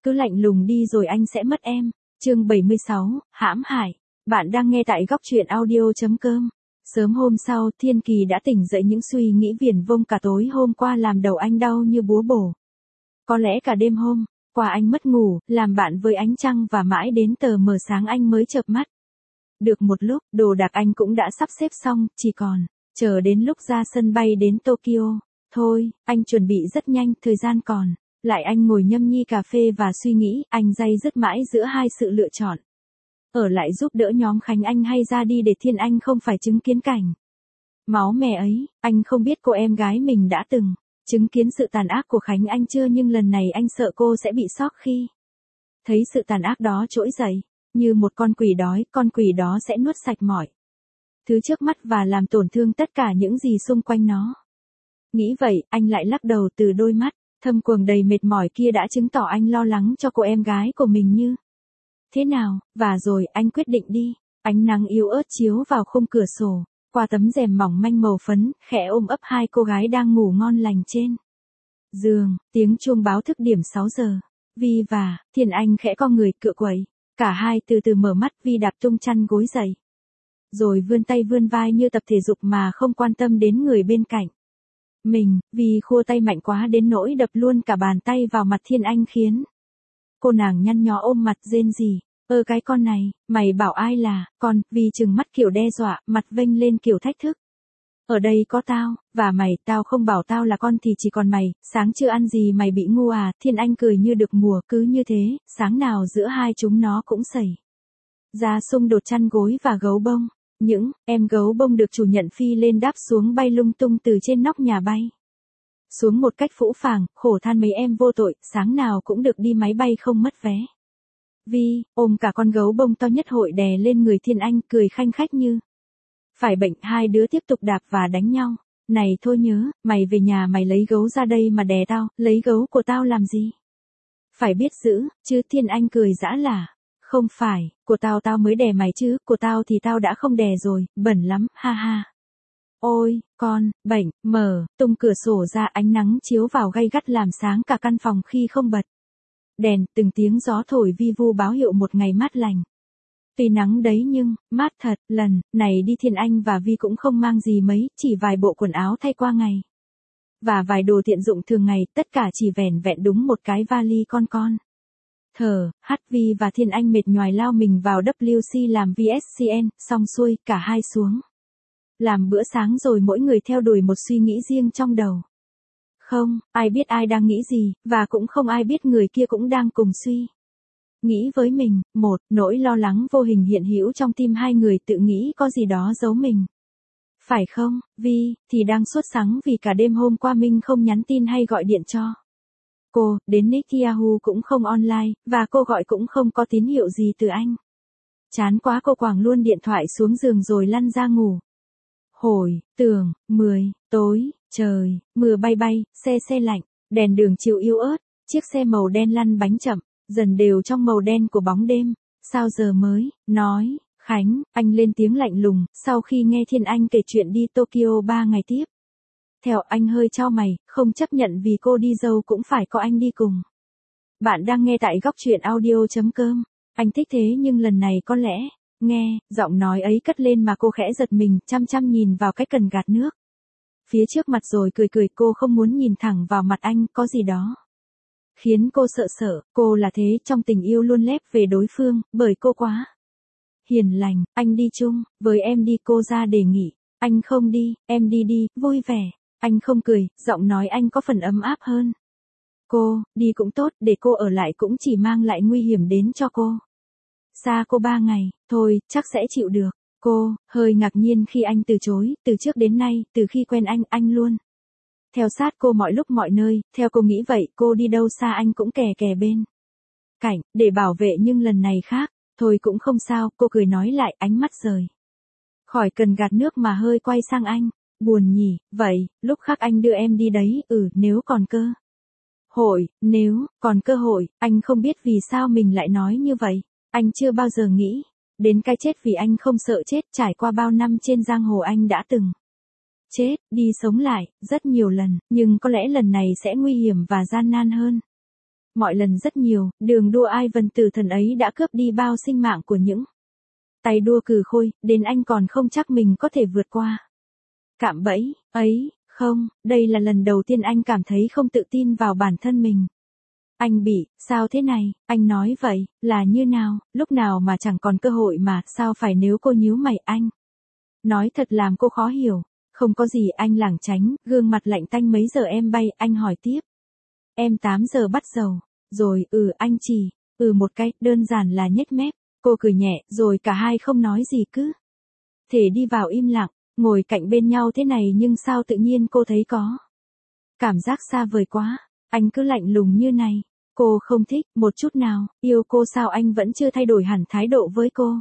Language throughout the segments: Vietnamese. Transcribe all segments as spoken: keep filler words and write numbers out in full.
cứ lạnh lùng đi rồi anh sẽ mất em. Chương bảy mươi sáu, hãm hại. Bạn đang nghe tại góc truyện audio chấm com. Sớm hôm sau, Thiên Kỳ đã tỉnh dậy những suy nghĩ viển vông cả tối hôm qua làm đầu anh đau như búa bổ. Có lẽ cả đêm hôm qua anh mất ngủ, làm bạn với ánh trăng và mãi đến tờ mờ sáng anh mới chợp mắt. Được một lúc, đồ đạc anh cũng đã sắp xếp xong, chỉ còn chờ đến lúc ra sân bay đến Tokyo. Thôi, anh chuẩn bị rất nhanh, thời gian còn lại anh ngồi nhâm nhi cà phê và suy nghĩ, anh day dứt mãi giữa hai sự lựa chọn. Ở lại giúp đỡ nhóm Khánh Anh hay ra đi để Thiên Anh không phải chứng kiến cảnh máu me ấy. Anh không biết cô em gái mình đã từng chứng kiến sự tàn ác của Khánh Anh chưa, nhưng lần này anh sợ cô sẽ bị sốc khi thấy sự tàn ác đó trỗi dậy. Như một con quỷ đói, con quỷ đó sẽ nuốt sạch mọi thứ trước mắt và làm tổn thương tất cả những gì xung quanh nó. Nghĩ vậy, anh lại lắc đầu, từ đôi mắt thâm quầng đầy mệt mỏi kia đã chứng tỏ anh lo lắng cho cô em gái của mình như thế nào, và rồi anh quyết định đi. Ánh nắng yếu ớt chiếu vào khung cửa sổ, qua tấm rèm mỏng manh màu phấn, khẽ ôm ấp hai cô gái đang ngủ ngon lành trên giường. Tiếng chuông báo thức điểm sáu giờ. Vi và Thiên Anh khẽ co người cựa quậy. Cả hai từ từ mở mắt. Vi đạp tung chăn gối dậy, rồi vươn tay vươn vai như tập thể dục mà không quan tâm đến người bên cạnh mình. Vi khua tay mạnh quá đến nỗi đập luôn cả bàn tay vào mặt Thiên Anh khiến cô nàng nhăn nhó ôm mặt rên rỉ. Ơ cái con này, mày bảo ai là con? Vi trừng mắt kiểu đe dọa, mặt vênh lên kiểu thách thức. Ở đây có tao, và mày, tao không bảo tao là con thì chỉ còn mày, sáng chưa ăn gì mày bị ngu à? Thiên Anh cười như được mùa. Cứ như thế, sáng nào giữa hai chúng nó cũng xảy ra xung đột chăn gối và gấu bông. Những em gấu bông được chủ nhận phi lên đáp xuống bay lung tung từ trên nóc nhà bay xuống một cách phũ phàng. Khổ than mấy em vô tội, sáng nào cũng được đi máy bay không mất vé. Vi ôm cả con gấu bông to nhất hội đè lên người Thiên Anh, cười khanh khách như phải bệnh. Hai đứa tiếp tục đạp và đánh nhau. Này thôi nhớ, mày về nhà mày lấy gấu ra đây mà đè tao. Lấy gấu của tao làm gì? Phải biết giữ chứ. Thiên Anh cười giã là. Không phải, của tao tao mới đè mày chứ, của tao thì tao đã không đè rồi, bẩn lắm, ha ha. Ôi, con, bệnh. Mở tung cửa sổ ra, ánh nắng chiếu vào gay gắt làm sáng cả căn phòng khi không bật đèn. Từng tiếng gió thổi vi vu báo hiệu một ngày mát lành. Tuy nắng đấy nhưng mát thật. Lần này đi Thiên Anh và Vi cũng không mang gì mấy, chỉ vài bộ quần áo thay qua ngày và vài đồ tiện dụng thường ngày, tất cả chỉ vẻn vẹn đúng một cái vali con con. Thở hắt, Vi và Thiên Anh mệt nhoài lao mình vào W C làm vê ét xê en, xong xuôi, cả hai xuống làm bữa sáng rồi mỗi người theo đuổi một suy nghĩ riêng trong đầu. Không ai biết ai đang nghĩ gì, và cũng không ai biết người kia cũng đang cùng suy nghĩ với mình. Một nỗi lo lắng vô hình hiện hữu trong tim hai người, tự nghĩ có gì đó giấu mình. Phải không? Vi thì đang sốt sắng vì cả đêm hôm qua Minh không nhắn tin hay gọi điện cho cô, đến nick Yahoo cũng không online, và cô gọi cũng không có tín hiệu gì từ anh. Chán quá cô quàng luôn điện thoại xuống giường rồi lăn ra ngủ. Hồi tưởng mười tối, trời mưa bay bay, xe xe lạnh, đèn đường chiều yếu ớt, chiếc xe màu đen lăn bánh chậm dần đều trong màu đen của bóng đêm. Sao giờ mới nói Khánh? Anh lên tiếng lạnh lùng sau khi nghe Thiên Anh kể chuyện đi Tokyo ba ngày tiếp theo. Anh hơi chau mày, không chấp nhận vì cô đi dâu cũng phải có anh đi cùng. Bạn đang nghe tại góc truyện audio chấm com. Anh thích thế nhưng lần này có lẽ nghe giọng nói ấy cất lên mà cô khẽ giật mình, chăm chăm nhìn vào cái cần gạt nước phía trước mặt rồi cười cười. Cô không muốn nhìn thẳng vào mặt anh, có gì đó khiến cô sợ sợ. Cô là thế, trong tình yêu luôn lép về đối phương, bởi cô quá hiền lành. Anh đi chung với em đi, cô ra đề nghị. Anh không đi, em đi đi, vui vẻ. Anh không cười, giọng nói anh có phần ấm áp hơn. Cô, đi cũng tốt, để cô ở lại cũng chỉ mang lại nguy hiểm đến cho cô. Xa cô ba ngày, thôi, chắc sẽ chịu được. Cô, hơi ngạc nhiên khi anh từ chối. Từ trước đến nay, từ khi quen anh, anh luôn theo sát cô mọi lúc mọi nơi. Theo cô nghĩ vậy, cô đi đâu xa anh cũng kè kè bên cạnh, để bảo vệ, nhưng lần này khác. Thôi cũng không sao, cô cười nói lại, ánh mắt rời khỏi cần gạt nước mà hơi quay sang anh. Buồn nhỉ, vậy, lúc khác anh đưa em đi đấy. Ừ, nếu còn cơ hội, nếu còn cơ hội. Anh không biết vì sao mình lại nói như vậy. Anh chưa bao giờ nghĩ đến cái chết vì anh không sợ chết. Trải qua bao năm trên giang hồ anh đã từng chết, đi sống lại, rất nhiều lần, nhưng có lẽ lần này sẽ nguy hiểm và gian nan hơn. Mọi lần rất nhiều, đường đua ai vần tử thần ấy đã cướp đi bao sinh mạng của những tay đua cừ khôi, đến anh còn không chắc mình có thể vượt qua. Cạm bẫy, ấy, không, đây là lần đầu tiên anh cảm thấy không tự tin vào bản thân mình. Anh bị, sao thế này, anh nói vậy, là như nào, lúc nào mà chẳng còn cơ hội mà, sao phải nếu cô nhíu mày anh. Nói thật làm cô khó hiểu, không có gì anh lảng tránh, gương mặt lạnh tanh mấy giờ em bay, anh hỏi tiếp. Em tám giờ bắt dầu, rồi, ừ anh chỉ, ừ một cái, đơn giản là nhếch mép, cô cười nhẹ, rồi cả hai không nói gì cứ. Thể đi vào im lặng, ngồi cạnh bên nhau thế này nhưng sao tự nhiên cô thấy có. Cảm giác xa vời quá, anh cứ lạnh lùng như này, cô không thích, một chút nào, yêu cô sao anh vẫn chưa thay đổi hẳn thái độ với cô.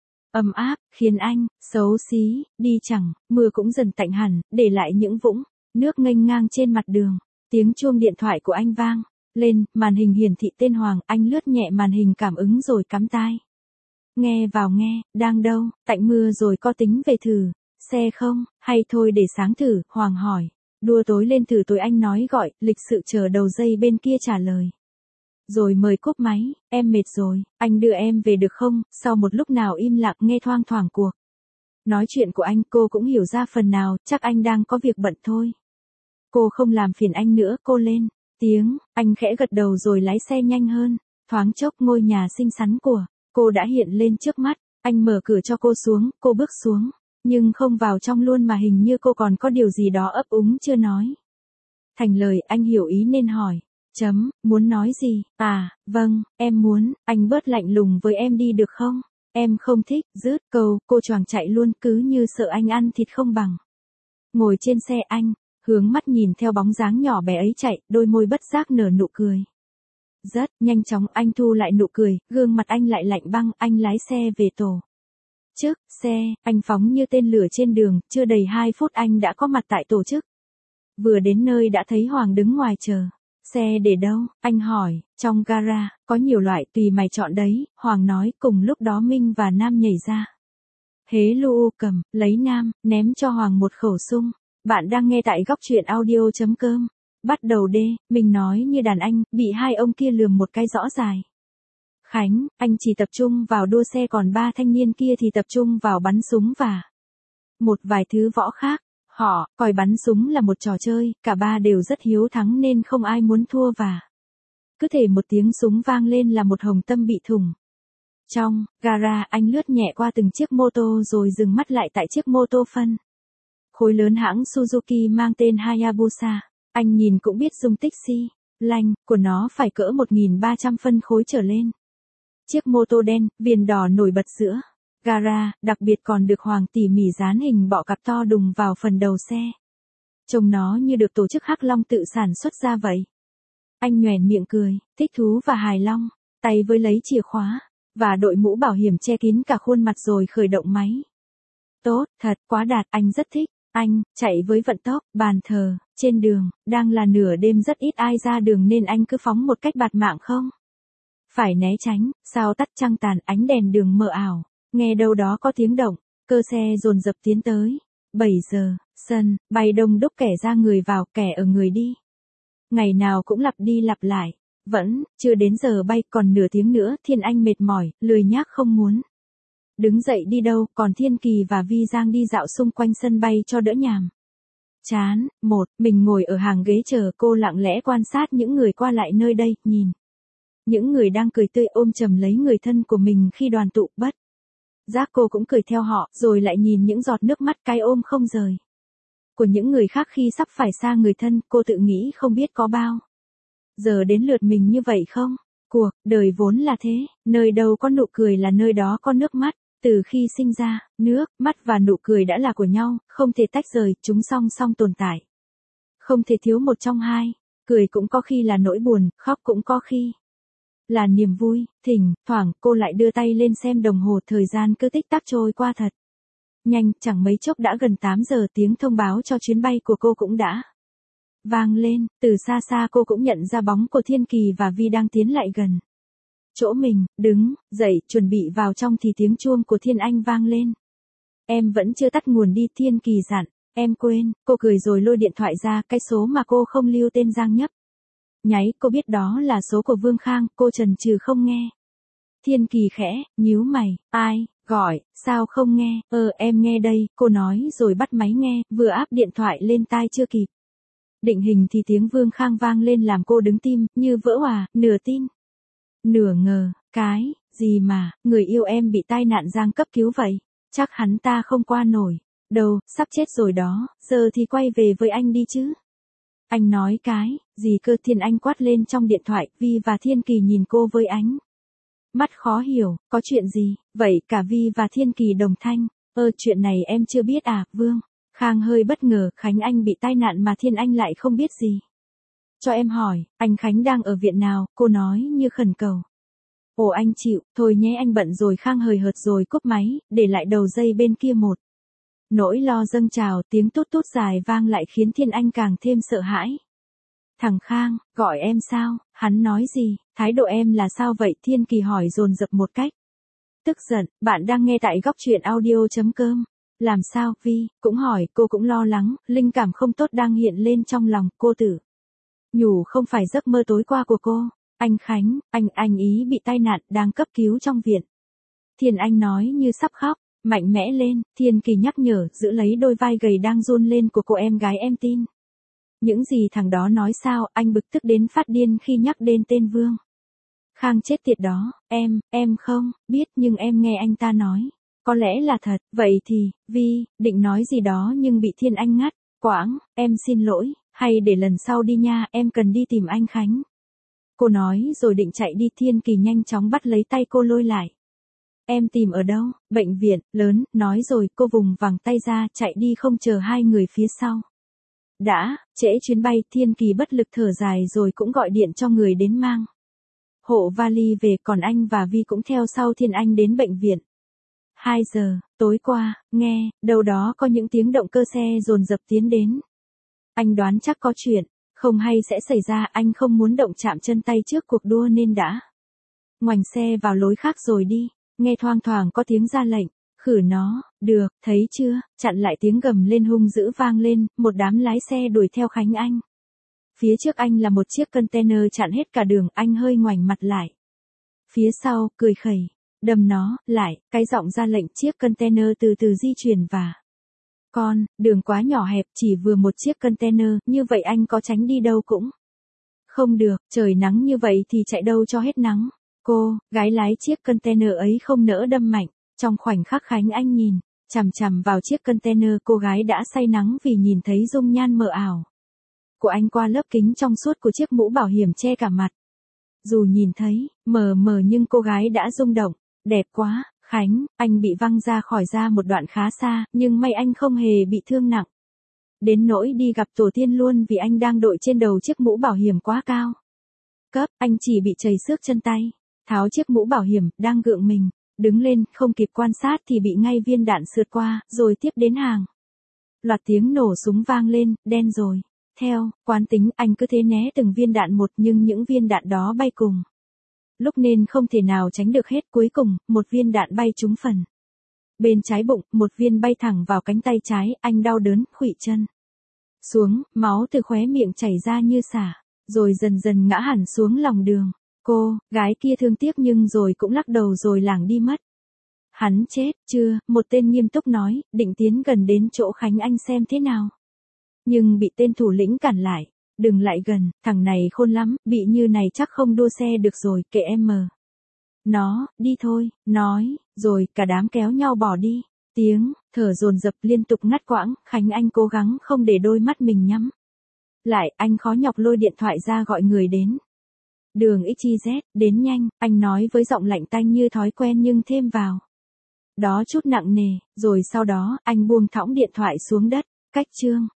Ấm áp, khiến anh, xấu xí, đi chẳng, mưa cũng dần tạnh hẳn, để lại những vũng, nước nghênh ngang trên mặt đường. Tiếng chuông điện thoại của anh vang lên, màn hình hiển thị tên Hoàng, anh lướt nhẹ màn hình cảm ứng rồi cắm tai. Nghe vào nghe, đang đâu, tạnh mưa rồi có tính về thử, xe không, hay thôi để sáng thử, Hoàng hỏi. Đua tối lên thử tối anh nói gọi, lịch sự chờ đầu dây bên kia trả lời. Rồi mời cúp máy, em mệt rồi, anh đưa em về được không, sau một lúc nào im lặng nghe thoang thoảng cuộc. Nói chuyện của anh cô cũng hiểu ra phần nào, chắc anh đang có việc bận thôi. Cô không làm phiền anh nữa, cô lên tiếng, anh khẽ gật đầu rồi lái xe nhanh hơn, thoáng chốc ngôi nhà xinh xắn của cô đã hiện lên trước mắt, anh mở cửa cho cô xuống, cô bước xuống, nhưng không vào trong luôn mà hình như cô còn có điều gì đó ấp úng chưa nói. Thành lời anh hiểu ý nên hỏi, chấm, muốn nói gì, à, vâng, em muốn, anh bớt lạnh lùng với em đi được không, em không thích, rứt câu, cô choàng chạy luôn cứ như sợ anh ăn thịt không bằng. Ngồi trên xe anh, hướng mắt nhìn theo bóng dáng nhỏ bé ấy chạy, đôi môi bất giác nở nụ cười. Rất nhanh chóng anh thu lại nụ cười, gương mặt anh lại lạnh băng, anh lái xe về tổ. Trước xe, anh phóng như tên lửa trên đường, chưa đầy hai phút anh đã có mặt tại tổ chức. Vừa đến nơi đã thấy Hoàng đứng ngoài chờ. Xe để đâu, anh hỏi, trong gara, có nhiều loại tùy mày chọn đấy, Hoàng nói, cùng lúc đó Minh và Nam nhảy ra. Hế Lu cầm, lấy Nam, ném cho Hoàng một khẩu súng. Bạn đang nghe tại góc truyện audio.com. Bắt đầu đê, mình nói như đàn anh, bị hai ông kia lườm một cái rõ dài. Khánh, anh chỉ tập trung vào đua xe còn ba thanh niên kia thì tập trung vào bắn súng và một vài thứ võ khác. Họ coi bắn súng là một trò chơi, cả ba đều rất hiếu thắng nên không ai muốn thua và cứ thể một tiếng súng vang lên là một hồng tâm bị thủng. Trong gara, anh lướt nhẹ qua từng chiếc mô tô rồi dừng mắt lại tại chiếc mô tô phân khối lớn hãng Suzuki mang tên Hayabusa. Anh nhìn cũng biết dung tích xi lanh của nó phải cỡ một nghìn ba trăm phân khối trở lên. Chiếc mô tô đen, viền đỏ nổi bật giữa gara, đặc biệt còn được Hoàng tỉ mỉ dán hình bọ cạp to đùng vào phần đầu xe. Trông nó như được tổ chức Hắc Long tự sản xuất ra vậy. Anh nhoẻn miệng cười, thích thú và hài long, tay với lấy chìa khóa, và đội mũ bảo hiểm che kín cả khuôn mặt rồi khởi động máy. Tốt, thật, quá đạt, anh rất thích. Anh, chạy với vận tốc, bàn thờ, trên đường, đang là nửa đêm rất ít ai ra đường nên anh cứ phóng một cách bạt mạng không? Phải né tránh, sao tắt trăng tàn ánh đèn đường mờ ảo, nghe đâu đó có tiếng động, cơ xe dồn dập tiến tới. bảy giờ, sân, bay đông đúc kẻ ra người vào, kẻ ở người đi. Ngày nào cũng lặp đi lặp lại, vẫn, chưa đến giờ bay, còn nửa tiếng nữa, Thiên Anh mệt mỏi, lười nhác không muốn đứng dậy đi đâu, còn Thiên Kỳ và Vi Giang đi dạo xung quanh sân bay cho đỡ nhàm chán. Một, mình ngồi ở hàng ghế chờ, cô lặng lẽ quan sát những người qua lại nơi đây, nhìn những người đang cười tươi ôm chầm lấy người thân của mình khi đoàn tụ, bất giác cô cũng cười theo họ, rồi lại nhìn những giọt nước mắt cay ôm không rời của những người khác khi sắp phải xa người thân, cô tự nghĩ không biết có bao giờ đến lượt mình như vậy không? Cuộc đời vốn là thế, nơi đâu có nụ cười là nơi đó có nước mắt. Từ khi sinh ra, nước, mắt và nụ cười đã là của nhau, không thể tách rời, chúng song song tồn tại. Không thể thiếu một trong hai, cười cũng có khi là nỗi buồn, khóc cũng có khi là niềm vui. Thỉnh thoảng cô lại đưa tay lên xem đồng hồ, thời gian cứ tích tắc trôi qua thật nhanh, chẳng mấy chốc đã gần tám giờ, tiếng thông báo cho chuyến bay của cô cũng đã vang lên, từ xa xa cô cũng nhận ra bóng của Thiên Kỳ và Vi đang tiến lại gần chỗ mình, đứng dậy, chuẩn bị vào trong thì tiếng chuông của Thiên Anh vang lên. Em vẫn chưa tắt nguồn đi, Thiên Kỳ dặn. Em quên, cô cười rồi lôi điện thoại ra, cái số mà cô không lưu tên Giang nhấp Nháy, cô biết đó là số của Vương Khang, cô chần chừ không nghe. Thiên Kỳ khẽ, nhíu mày, ai, gọi, sao không nghe, ờ em nghe đây, cô nói rồi bắt máy nghe, vừa áp điện thoại lên tai chưa kịp. Định hình thì tiếng Vương Khang vang lên làm cô đứng tim, như vỡ òa, nửa tin. Nửa ngờ, cái, gì mà, người yêu em bị tai nạn giang cấp cứu vậy, chắc hắn ta không qua nổi, đâu, sắp chết rồi đó, giờ thì quay về với anh đi chứ. Anh nói cái, gì cơ Thiên Anh quát lên trong điện thoại, Vi và Thiên Kỳ nhìn cô với ánh mắt khó hiểu, có chuyện gì, vậy cả Vi và Thiên Kỳ đồng thanh, ơ chuyện này em chưa biết à, Vương. Khang hơi bất ngờ, Khánh Anh bị tai nạn mà Thiên Anh lại không biết gì. Cho em hỏi, anh Khánh đang ở viện nào, cô nói như khẩn cầu. Ồ anh chịu, thôi nhé anh bận rồi Khang hời hợt rồi cúp máy, để lại đầu dây bên kia một. Nỗi lo dâng trào, tiếng tút tút dài vang lại khiến Thiên Anh càng thêm sợ hãi. Thằng Khang, gọi em sao, hắn nói gì, thái độ em là sao vậy, Thiên Kỳ hỏi dồn dập một cách tức giận. Bạn đang nghe tại góc truyện audio chấm com. Làm sao, Vi, cũng hỏi, cô cũng lo lắng, linh cảm không tốt đang hiện lên trong lòng, cô tự nhủ không phải giấc mơ tối qua của cô. Anh Khánh, anh, anh ý bị tai nạn, đang cấp cứu trong viện. Thiên Anh nói như sắp khóc, mạnh mẽ lên, Thiên Kỳ nhắc nhở, giữ lấy đôi vai gầy đang run lên của cô em gái em tin. Những gì thằng đó nói sao, anh bực tức đến phát điên khi nhắc đến tên Vương Khang chết tiệt đó, em, em không, biết nhưng em nghe anh ta nói. Có lẽ là thật, vậy thì, Vi, định nói gì đó nhưng bị Thiên Anh ngắt, quãng, em xin lỗi, hay để lần sau đi nha, em cần đi tìm anh Khánh. Cô nói rồi định chạy đi, Thiên Kỳ nhanh chóng bắt lấy tay cô lôi lại. Em tìm ở đâu, bệnh viện, lớn, nói rồi cô vùng vằng tay ra, chạy đi không chờ hai người phía sau. Đã, trễ chuyến bay, Thiên Kỳ bất lực thở dài rồi cũng gọi điện cho người đến mang hộ vali về, còn anh và Vi cũng theo sau Thiên Anh đến bệnh viện. hai giờ, tối qua, nghe, đâu đó có những tiếng động cơ xe dồn dập tiến đến. Anh đoán chắc có chuyện không hay sẽ xảy ra, anh không muốn động chạm chân tay trước cuộc đua nên đã ngoảnh xe vào lối khác rồi đi. Nghe thoang thoảng có tiếng ra lệnh, khử nó, được, thấy chưa, chặn lại tiếng gầm lên hung dữ vang lên, một đám lái xe đuổi theo Khánh Anh. Phía trước anh là một chiếc container chặn hết cả đường, anh hơi ngoảnh mặt lại. Phía sau, cười khẩy, đâm nó, lại, cái giọng ra lệnh, chiếc container từ từ di chuyển và con, đường quá nhỏ hẹp, chỉ vừa một chiếc container, như vậy anh có tránh đi đâu cũng không được, trời nắng như vậy thì chạy đâu cho hết nắng. Cô, gái lái chiếc container ấy không nỡ đâm mạnh, trong khoảnh khắc Khánh Anh nhìn chằm chằm vào chiếc container, cô gái đã say nắng vì nhìn thấy dung nhan mờ ảo của anh qua lớp kính trong suốt của chiếc mũ bảo hiểm che cả mặt. Dù nhìn thấy mờ mờ nhưng cô gái đã rung động, đẹp quá. Khánh, anh bị văng ra khỏi ra một đoạn khá xa, nhưng may anh không hề bị thương nặng đến nỗi đi gặp tổ tiên luôn, vì anh đang đội trên đầu chiếc mũ bảo hiểm quá cao cấp, anh chỉ bị chảy xước chân tay. Tháo chiếc mũ bảo hiểm, đang gượng mình đứng lên, không kịp quan sát thì bị ngay viên đạn sượt qua, rồi tiếp đến hàng loạt tiếng nổ súng vang lên, đen rồi. Theo quán tính, anh cứ thế né từng viên đạn một, nhưng những viên đạn đó bay cùng lúc nên không thể nào tránh được hết. Cuối cùng, một viên đạn bay trúng phần bên trái bụng, một viên bay thẳng vào cánh tay trái, anh đau đớn, khuỵu chân xuống, máu từ khóe miệng chảy ra như xả, rồi dần dần ngã hẳn xuống lòng đường. Cô, gái kia thương tiếc nhưng rồi cũng lắc đầu rồi lảng đi mất. Hắn chết, chưa, một tên nghiêm túc nói, định tiến gần đến chỗ Khánh Anh xem thế nào. Nhưng bị tên thủ lĩnh cản lại. Đừng lại gần, thằng này khôn lắm, bị như này chắc không đua xe được rồi, kệ em mờ. Nó, đi thôi, nói, rồi cả đám kéo nhau bỏ đi. Tiếng thở dồn dập liên tục ngắt quãng, Khánh Anh cố gắng không để đôi mắt mình nhắm lại, anh khó nhọc lôi điện thoại ra gọi người đến. Đường ích zét, đến nhanh, anh nói với giọng lạnh tanh như thói quen nhưng thêm vào đó chút nặng nề, rồi sau đó, anh buông thõng điện thoại xuống đất, cách chương.